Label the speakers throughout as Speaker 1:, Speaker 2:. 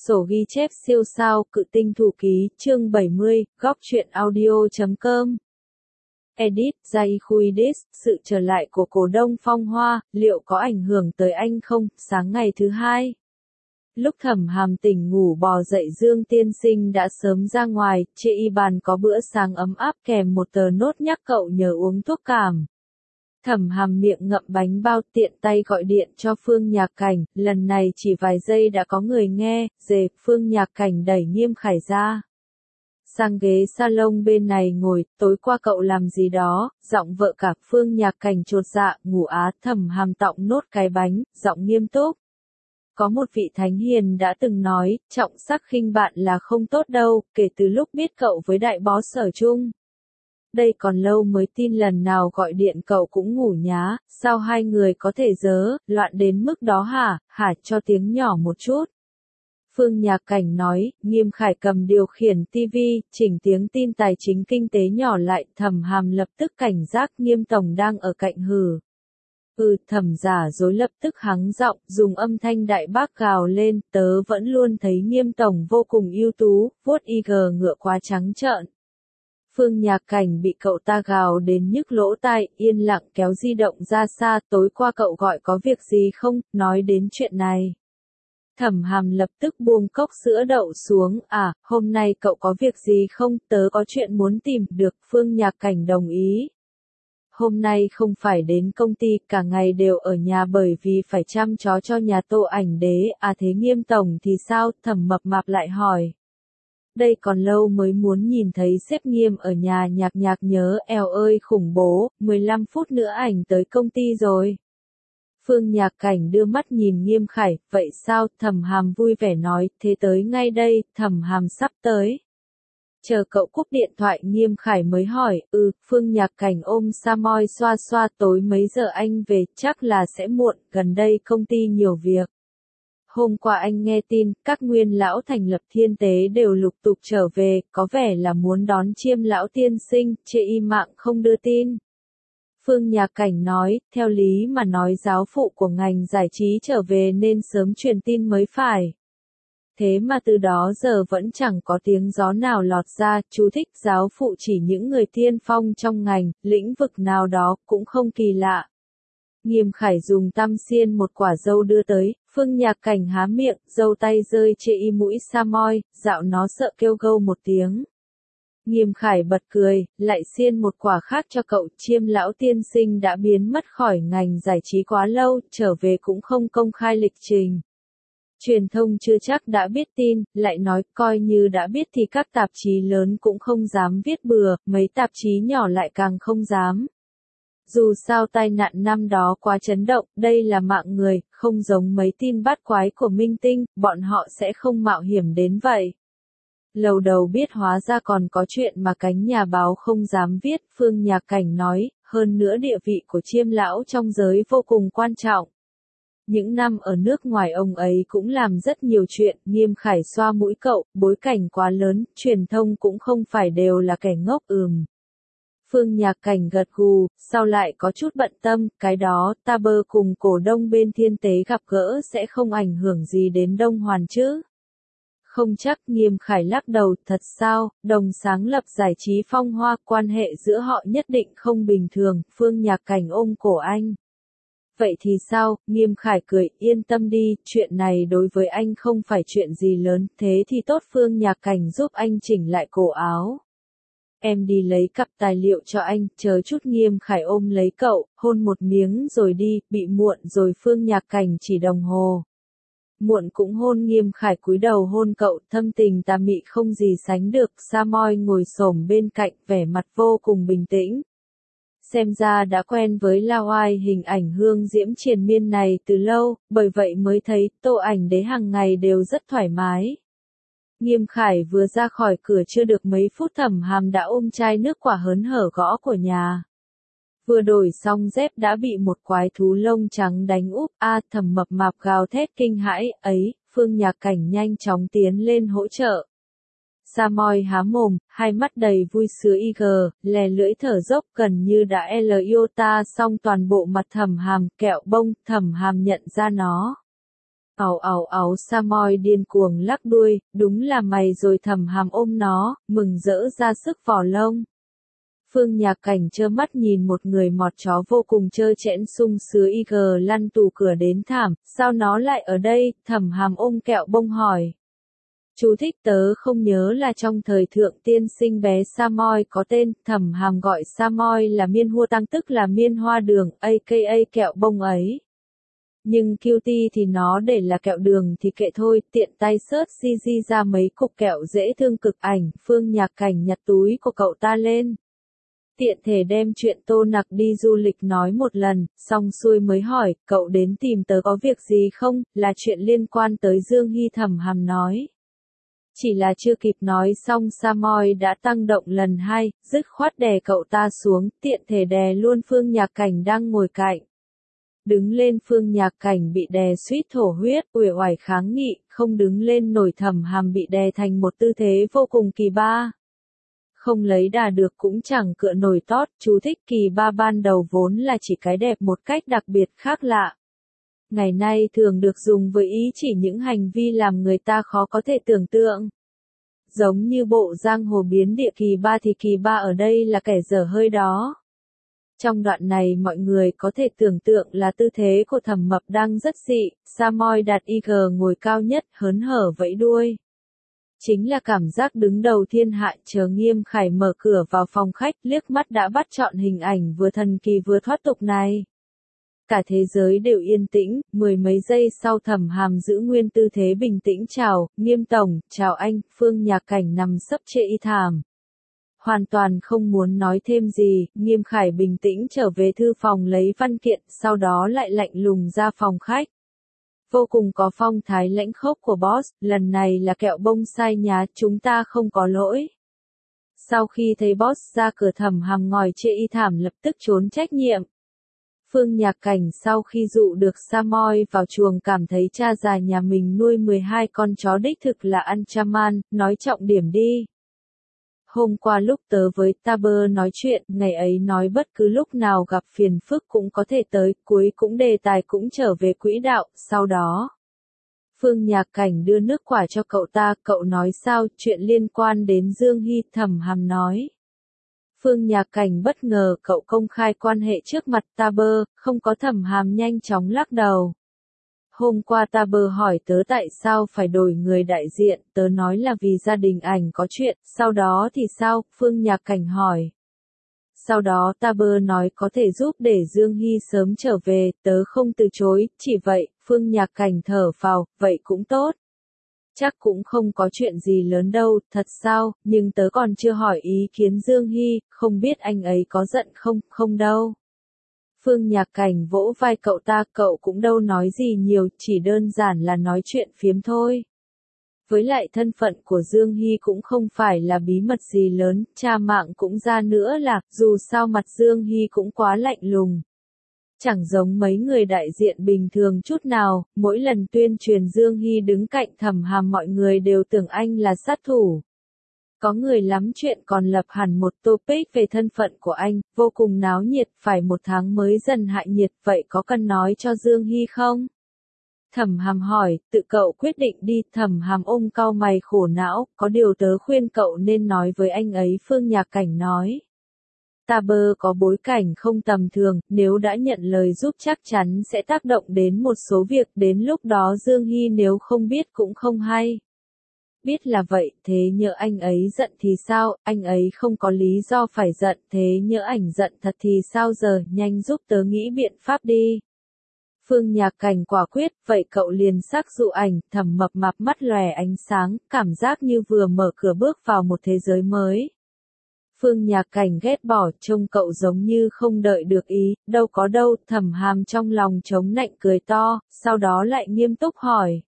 Speaker 1: Sổ ghi chép siêu sao, Cự tinh thủ ký, chương 70, góc truyện audio.com. Edit, Zaihuidis, sự trở lại của cổ đông Phong Hoa, liệu có ảnh hưởng tới anh không? Sáng ngày thứ hai, lúc Thẩm Hàm tỉnh ngủ bò dậy, Dương tiên sinh đã sớm ra ngoài, chê y bàn có bữa sáng ấm áp kèm một tờ nốt nhắc cậu nhớ uống thuốc cảm. Thẩm Hàm miệng ngậm bánh bao, tiện tay gọi điện cho Phương Nhạc Cảnh, lần này chỉ vài giây đã có người nghe. Dề, Phương Nhạc Cảnh đẩy Nghiêm Khải ra sang ghế salon bên này ngồi. Tối qua cậu làm gì đó? Giọng vợ cả. Phương Nhạc Cảnh chột dạ, ngủ á. Thẩm Hàm tọng nốt cái bánh, giọng nghiêm túc. Có một vị thánh hiền đã từng nói, trọng sắc khinh bạn là không tốt đâu, kể từ lúc biết cậu với đại boss ở chung. Đây còn lâu mới tin lần nào gọi điện cậu cũng ngủ nhá, sao hai người có thể loạn đến mức đó hả, cho tiếng nhỏ một chút. Phương Nhạc Cảnh nói. Nghiêm Khải cầm điều khiển TV, chỉnh tiếng tin tài chính kinh tế nhỏ lại. Thẩm Hàm lập tức cảnh giác, Nghiêm tổng đang ở cạnh hừ. Thẩm giả dối lập tức hắng giọng, dùng âm thanh đại bác gào lên, tớ vẫn luôn thấy Nghiêm tổng vô cùng ưu tú, vuốt IG ngựa quá trắng trợn. Phương Nhạc Cảnh bị cậu ta gào đến nhức lỗ tai, yên lặng kéo di động ra xa. Tối qua cậu gọi có việc gì không? Nói đến chuyện này. Thẩm Hàm lập tức buông cốc sữa đậu xuống. Hôm nay cậu có việc gì không? Tớ có chuyện muốn tìm. Được, Phương Nhạc Cảnh đồng ý. Hôm nay không phải đến công ty, cả ngày đều ở nhà bởi vì phải chăm chó cho nhà Tô Ảnh Đế. Thế Nghiêm tổng thì sao? Thẩm Mập Mạp lại hỏi. Đây còn lâu mới muốn nhìn thấy sếp Nghiêm ở nhà. Nhạc nhớ, eo ơi khủng bố, 15 phút nữa ảnh tới công ty rồi. Phương Nhạc Cảnh đưa mắt nhìn Nghiêm Khải, vậy sao? Thẩm Hàm vui vẻ nói, thế tới ngay đây. Thẩm Hàm sắp tới. Chờ cậu cúp điện thoại, Nghiêm Khải mới hỏi. Phương Nhạc Cảnh ôm Samoy xoa xoa, tối mấy giờ anh về? Chắc là sẽ muộn, gần đây công ty nhiều việc. Hôm qua anh nghe tin, các nguyên lão thành lập Thiên Tế đều lục tục trở về, có vẻ là muốn đón Chiêm lão tiên sinh, chê y mạng không đưa tin. Phương Nhạc Cảnh nói, theo lý mà nói giáo phụ của ngành giải trí trở về nên sớm truyền tin mới phải. Thế mà từ đó giờ vẫn chẳng có tiếng gió nào lọt ra. Chú thích, giáo phụ chỉ những người tiên phong trong ngành, lĩnh vực nào đó, cũng không kỳ lạ. Nghiêm Khải dùng tăm xiên một quả dâu đưa tới. Phương Nhạc Cảnh há miệng, dâu tay rơi chê y mũi Samoy, dạo nó sợ kêu gâu một tiếng. Nghiêm Khải bật cười, lại xiên một quả khác cho cậu. Chiêm lão tiên sinh đã biến mất khỏi ngành giải trí quá lâu, trở về cũng không công khai lịch trình. Truyền thông chưa chắc đã biết tin, lại nói coi như đã biết thì các tạp chí lớn cũng không dám viết bừa, mấy tạp chí nhỏ lại càng không dám. Dù sao tai nạn năm đó quá chấn động, đây là mạng người, không giống mấy tin bát quái của minh tinh, bọn họ sẽ không mạo hiểm đến vậy. Lầu đầu biết hóa ra còn có chuyện mà cánh nhà báo không dám viết. Phương Nhạc Cảnh nói, hơn nữa địa vị của Chiêm lão trong giới vô cùng quan trọng. Những năm ở nước ngoài ông ấy cũng làm rất nhiều chuyện. Nghiêm Khải xoa mũi cậu, bối cảnh quá lớn, truyền thông cũng không phải đều là kẻ ngốc. Phương Nhạc Cảnh gật gù, sau lại có chút bận tâm, cái đó, ta bơ cùng cổ đông bên Thiên Tế gặp gỡ sẽ không ảnh hưởng gì đến Đông Hoàn chứ? Không chắc. Nghiêm Khải lắc đầu, thật sao? Đồng sáng lập giải trí Phong Hoa, quan hệ giữa họ nhất định không bình thường. Phương Nhạc Cảnh ôm cổ anh. Vậy thì sao? Nghiêm Khải cười, yên tâm đi, chuyện này đối với anh không phải chuyện gì lớn, thế thì tốt. Phương Nhạc Cảnh giúp anh chỉnh lại cổ áo. Em đi lấy cặp tài liệu cho anh, chờ chút. Nghiêm Khải ôm lấy cậu, hôn một miếng rồi đi, bị muộn rồi. Phương Nhạc Cảnh chỉ đồng hồ. Muộn cũng hôn. Nghiêm Khải cúi đầu hôn cậu, thâm tình tà mị không gì sánh được. Samoy ngồi xổm bên cạnh, vẻ mặt vô cùng bình tĩnh. Xem ra đã quen với lao oai hình ảnh hương diễm triền miên này từ lâu, bởi vậy mới thấy Tô Ảnh Đế hàng ngày đều rất thoải mái. Nghiêm Khải vừa ra khỏi cửa chưa được mấy phút, Thẩm Hàm đã ôm chai nước quả hớn hở gõ của nhà. Vừa đổi xong dép đã bị một quái thú lông trắng đánh úp. Thẩm Mập Mạp gào thét kinh hãi. Phương Nhạc Cảnh nhanh chóng tiến lên hỗ trợ. Samoy há mồm, hai mắt đầy vui sướng IG, lè lưỡi thở dốc gần như đã iota xong toàn bộ mặt Thẩm Hàm. Kẹo bông. Thẩm Hàm nhận ra nó. Ào ào ào Samoy điên cuồng lắc đuôi, đúng là mày rồi. Thẩm Hàm ôm nó, mừng rỡ ra sức vò lông. Phương Nhạc Cảnh trơ mắt nhìn một người mọt chó vô cùng trơ trẽn sung sứa IG lăn tủ cửa đến thảm, sao nó lại ở đây? Thẩm Hàm ôm kẹo bông hỏi. Chú thích tớ không nhớ là trong thời thượng tiên sinh bé Samoy có tên. Thẩm Hàm gọi Samoy là miên hua tăng tức là miên hoa đường, aka kẹo bông ấy. Nhưng cutie thì nó để là kẹo đường thì kệ thôi, tiện tay search CG ra mấy cục kẹo dễ thương cực ảnh. Phương Nhạc Cảnh nhặt túi của cậu ta lên. Tiện thể đem chuyện Tô Nặc đi du lịch nói một lần, xong xuôi mới hỏi, cậu đến tìm tớ có việc gì không, là chuyện liên quan tới Dương Hy. Thẩm Hàm nói. Chỉ là chưa kịp nói xong Samoy đã tăng động lần hai, dứt khoát đè cậu ta xuống, tiện thể đè luôn Phương Nhạc Cảnh đang ngồi cạnh. Đứng lên Phương Nhạc Cảnh bị đè suýt thổ huyết, uể oải kháng nghị, không đứng lên nổi. Thẩm Hàm bị đè thành một tư thế vô cùng kỳ ba. Không lấy đà được cũng chẳng cựa nổi tót. Chú thích kỳ ba ban đầu vốn là chỉ cái đẹp một cách đặc biệt khác lạ. Ngày nay thường được dùng với ý chỉ những hành vi làm người ta khó có thể tưởng tượng. Giống như bộ giang hồ biến địa kỳ ba thì kỳ ba ở đây là kẻ dở hơi đó. Trong đoạn này mọi người có thể tưởng tượng là tư thế của Thẩm Mập đang rất dị, Samoy đặt IG ngồi cao nhất, hớn hở vẫy đuôi. Chính là cảm giác đứng đầu thiên hạ. Chờ Nghiêm Khải mở cửa vào phòng khách, liếc mắt đã bắt chọn hình ảnh vừa thần kỳ vừa thoát tục này. Cả thế giới đều yên tĩnh, mười mấy giây sau Thẩm Hàm giữ nguyên tư thế bình tĩnh chào, Nghiêm Tổng, chào anh. Phương Nhạc Cảnh nằm sấp chệ y thảm. Hoàn toàn không muốn nói thêm gì, Nghiêm Khải bình tĩnh trở về thư phòng lấy văn kiện, sau đó lại lạnh lùng ra phòng khách. Vô cùng có phong thái lãnh khốc của boss, lần này là kẹo bông sai nhá, chúng ta không có lỗi. Sau khi thấy boss ra cửa Thẩm Hàm ngồi chệ y thảm lập tức trốn trách nhiệm. Phương Nhạc Cảnh sau khi dụ được Samoy vào chuồng cảm thấy cha già nhà mình nuôi 12 con chó đích thực là ăn chaman, nói trọng điểm đi. Hôm qua lúc tớ với Taber nói chuyện, ngày ấy nói bất cứ lúc nào gặp phiền phức cũng có thể tới, cuối cũng đề tài cũng trở về quỹ đạo, sau đó. Phương Nhạc Cảnh đưa nước quả cho cậu ta, cậu nói sao, chuyện liên quan đến Dương Hy. Thẩm Hàm nói. Phương Nhạc Cảnh bất ngờ cậu công khai quan hệ trước mặt Taber, không có. Thẩm Hàm nhanh chóng lắc đầu. Hôm qua Taber hỏi tớ tại sao phải đổi người đại diện, tớ nói là vì gia đình ảnh có chuyện, sau đó thì sao, Phương Nhạc Cảnh hỏi. Sau đó Taber nói có thể giúp để Dương Hy sớm trở về, tớ không từ chối, chỉ vậy. Phương Nhạc Cảnh thở phào, vậy cũng tốt. Chắc cũng không có chuyện gì lớn đâu, thật sao, nhưng tớ còn chưa hỏi ý kiến Dương Hy, không biết anh ấy có giận không, không đâu. Phương Nhạc Cảnh vỗ vai cậu ta, cậu cũng đâu nói gì nhiều, chỉ đơn giản là nói chuyện phiếm thôi. Với lại thân phận của Dương Hy cũng không phải là bí mật gì lớn, cha mạng cũng ra nữa là, dù sao mặt Dương Hy cũng quá lạnh lùng. Chẳng giống mấy người đại diện bình thường chút nào, mỗi lần tuyên truyền Dương Hy đứng cạnh Thẩm Hàm mọi người đều tưởng anh là sát thủ. Có người lắm chuyện còn lập hẳn một topic về thân phận của anh, vô cùng náo nhiệt, phải một tháng mới dần hạ nhiệt, vậy có cần nói cho Dương Hy không? Thẩm Hàm hỏi, tự cậu quyết định đi. Thẩm Hàm ôm cau mày khổ não, có điều tớ khuyên cậu nên nói với anh ấy. Phương Nhạc Cảnh nói. Taber có bối cảnh không tầm thường, nếu đã nhận lời giúp chắc chắn sẽ tác động đến một số việc, đến lúc đó Dương Hy nếu không biết cũng không hay. Biết là vậy, thế nhỡ anh ấy giận thì sao, anh ấy không có lý do phải giận, thế nhỡ ảnh giận thật thì sao giờ, nhanh giúp tớ nghĩ biện pháp đi. Phương Nhạc Cảnh quả quyết, vậy cậu liền sắc dụ ảnh. Thẩm Mập Mạp mắt lòe ánh sáng, cảm giác như vừa mở cửa bước vào một thế giới mới. Phương Nhạc Cảnh ghét bỏ, trông cậu giống như không đợi được ý, đâu có đâu. Thẩm Hàm trong lòng chống nạnh cười to, sau đó lại nghiêm túc hỏi.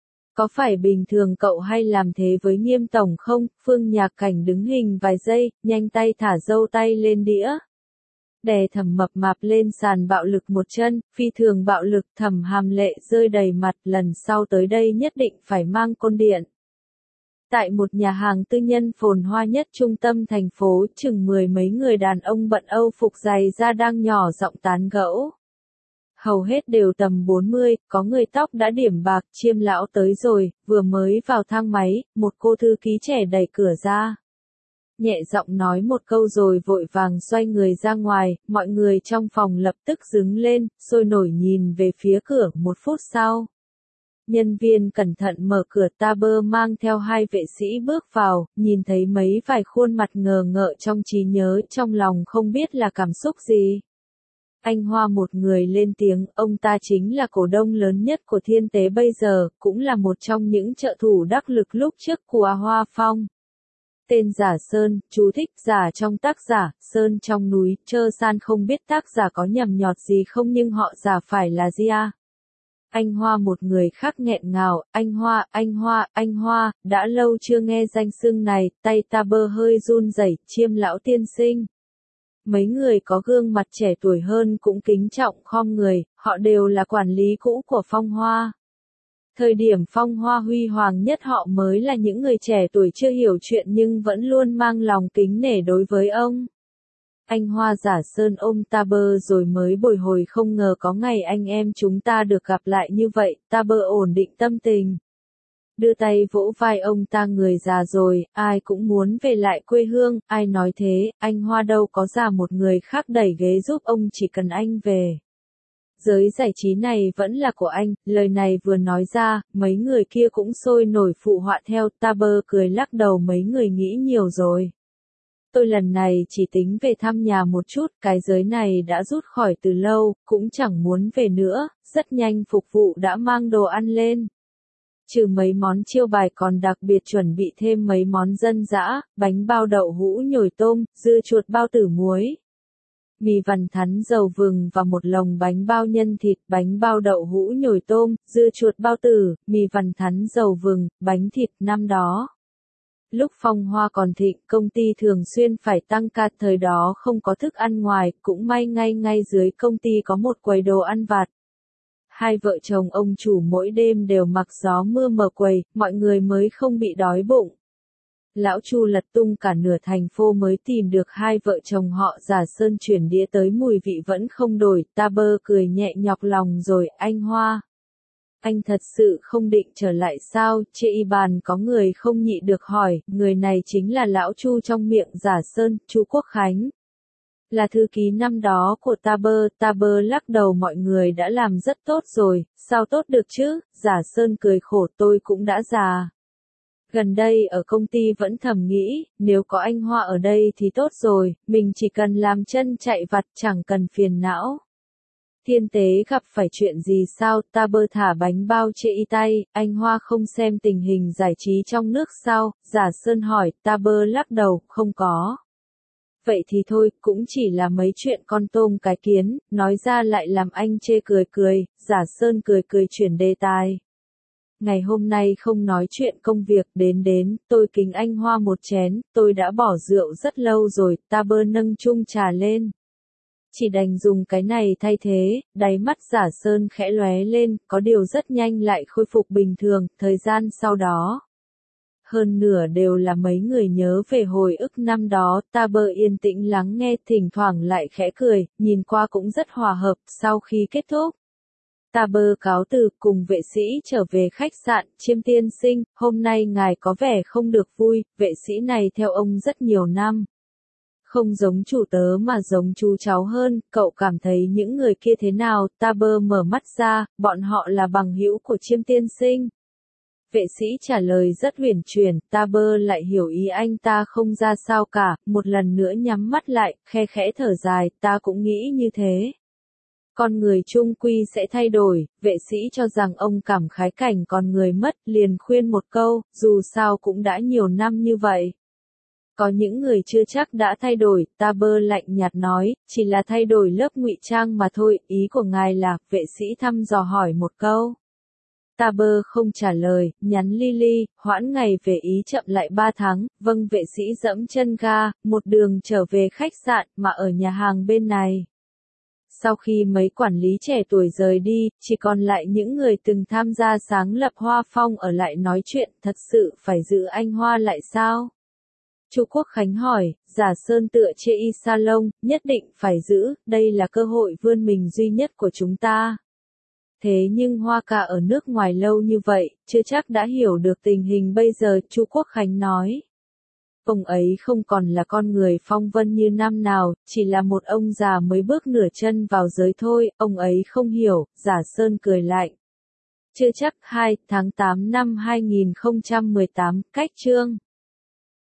Speaker 1: Có phải bình thường cậu hay làm thế với Nghiêm Tổng không? Phương Nhạc Cảnh đứng hình vài giây, nhanh tay thả dâu tay lên đĩa. Đè Thẩm Mập Mạp lên sàn bạo lực một chân, phi thường bạo lực. Thẩm Hàm lệ rơi đầy mặt, lần sau tới đây nhất định phải mang côn điện. Tại một nhà hàng tư nhân phồn hoa nhất trung tâm thành phố, chừng mười mấy người đàn ông bận Âu phục dày da đang nhỏ giọng tán gẫu. Hầu hết đều tầm 40, có người tóc đã điểm bạc, Chiêm lão tới rồi, vừa mới vào thang máy, một cô thư ký trẻ đẩy cửa ra. Nhẹ giọng nói một câu rồi vội vàng xoay người ra ngoài, mọi người trong phòng lập tức đứng lên, sôi nổi nhìn về phía cửa. Một phút sau, nhân viên cẩn thận mở cửa, Taber mang theo hai vệ sĩ bước vào, nhìn thấy mấy vài khuôn mặt ngờ ngợ trong trí nhớ, trong lòng không biết là cảm xúc gì. Anh Hoa một người lên tiếng, ông ta chính là cổ đông lớn nhất của Thiên Tế bây giờ, cũng là một trong những trợ thủ đắc lực lúc trước của Hoa Phong. Tên giả Sơn, chú thích giả trong tác giả, Sơn trong núi, Trơ San không biết tác giả có nhầm nhọt gì không nhưng họ giả phải là gì à? Anh Hoa một người khác nghẹn ngào, anh Hoa, đã lâu chưa nghe danh xưng này, tay Taber hơi run rẩy, Chiêm lão tiên sinh. Mấy người có gương mặt trẻ tuổi hơn cũng kính trọng khom người, họ đều là quản lý cũ của Phong Hoa. Thời điểm Phong Hoa huy hoàng nhất họ mới là những người trẻ tuổi chưa hiểu chuyện nhưng vẫn luôn mang lòng kính nể đối với ông. Anh Hoa giả Sơn ôm Taber rồi mới bồi hồi, không ngờ có ngày anh em chúng ta được gặp lại như vậy. Taber ổn định tâm tình, đưa tay vỗ vai ông ta, người già rồi, ai cũng muốn về lại quê hương. Ai nói thế, anh Hoa đâu có già, một người khác đẩy ghế giúp ông, chỉ cần anh về. Giới giải trí này vẫn là của anh. Lời này vừa nói ra, mấy người kia cũng sôi nổi phụ họa theo. Taber cười lắc đầu, mấy người nghĩ nhiều rồi. Tôi lần này chỉ tính về thăm nhà một chút, cái giới này đã rút khỏi từ lâu, cũng chẳng muốn về nữa. Rất nhanh phục vụ đã mang đồ ăn lên. Trừ mấy món chiêu bài còn đặc biệt chuẩn bị thêm mấy món dân dã, bánh bao đậu hũ nhồi tôm, dưa chuột bao tử muối, mì vằn thắn dầu vừng và một lồng bánh bao nhân thịt. Bánh bao đậu hũ nhồi tôm, dưa chuột bao tử, mì vằn thắn dầu vừng, bánh thịt. Năm đó, lúc Phong Hoa còn thịnh, công ty thường xuyên phải tăng ca, thời đó không có thức ăn ngoài, cũng may ngay dưới công ty có một quầy đồ ăn vặt. Hai vợ chồng ông chủ mỗi đêm đều mặc gió mưa mở quầy, mọi người mới không bị đói bụng. Lão Chu lật tung cả nửa thành phố mới tìm được hai vợ chồng họ giả Sơn, chuyển đĩa tới mùi vị vẫn không đổi. Taber cười nhẹ nhọc lòng rồi, anh Hoa. Anh thật sự không định trở lại sao? Chê y bàn có người không nhịn được hỏi, người này chính là lão Chu trong miệng giả Sơn, Chu Quốc Khánh. Là thư ký năm đó của Taber. Taber lắc đầu, mọi người đã làm rất tốt rồi, sao tốt được chứ? Giả Sơn cười khổ, tôi cũng đã già. Gần đây ở công ty vẫn thầm nghĩ, nếu có anh Hoa ở đây thì tốt rồi, mình chỉ cần làm chân chạy vặt, chẳng cần phiền não. Thiên Tế gặp phải chuyện gì sao? Taber thả bánh bao chê y tay, anh Hoa không xem tình hình giải trí trong nước sao? Giả Sơn hỏi. Taber lắc đầu, không có. Vậy thì thôi, cũng chỉ là mấy chuyện con tôm cái kiến, nói ra lại làm anh chê cười. Giả Sơn cười chuyển đề tài. Ngày hôm nay không nói chuyện công việc, đến, tôi kính anh Hoa một chén, tôi đã bỏ rượu rất lâu rồi. Taber nâng chung trà lên. Chỉ đành dùng cái này thay thế. Đáy mắt Giả Sơn khẽ lóe lên, có điều rất nhanh lại khôi phục bình thường. Thời gian sau đó, hơn nửa đều là mấy người nhớ về hồi ức năm đó. Taber yên tĩnh lắng nghe, thỉnh thoảng lại khẽ cười, nhìn qua cũng rất hòa hợp. Sau khi kết thúc, Taber cáo từ, cùng vệ sĩ trở về khách sạn. Chiêm tiên sinh, hôm nay ngài có vẻ không được vui. Vệ sĩ này theo ông rất nhiều năm, không giống chủ tớ mà giống chú cháu hơn. Cậu cảm thấy những người kia thế nào? Taber mở mắt ra, bọn họ là bằng hữu của Chiêm tiên sinh. Vệ sĩ trả lời rất uyển chuyển. Taber lại hiểu ý anh ta không ra sao cả, một lần nữa nhắm mắt lại, khe khẽ thở dài, ta cũng nghĩ như thế. Con người chung quy sẽ thay đổi. Vệ sĩ cho rằng ông cảm khái cảnh con người mất, liền khuyên một câu, dù sao cũng đã nhiều năm như vậy. Có những người chưa chắc đã thay đổi. Taber lạnh nhạt nói, chỉ là thay đổi lớp ngụy trang mà thôi. Ý của ngài là? Vệ sĩ thăm dò hỏi một câu. Taber không trả lời, nhắn Lily, hoãn ngày về ý chậm lại 3 tháng. Vâng. Vệ sĩ dẫm chân ga, một đường trở về khách sạn, mà ở nhà hàng bên này. Sau khi mấy quản lý trẻ tuổi rời đi, chỉ còn lại những người từng tham gia sáng lập Hoa Phong ở lại nói chuyện. Thật sự phải giữ anh Hoa lại sao? Chu Quốc Khánh hỏi, Giả Sơn tựa chê y salon, nhất định phải giữ, đây là cơ hội vươn mình duy nhất của chúng ta. Thế nhưng Hoa Ca ở nước ngoài lâu như vậy, chưa chắc đã hiểu được tình hình bây giờ, Chu Quốc Khánh nói. Ông ấy không còn là con người phong vân như năm nào, chỉ là một ông già mới bước nửa chân vào giới thôi, ông ấy không hiểu, Giả Sơn cười lạnh. Chưa chắc. 2 tháng 8 năm 2018, cách chương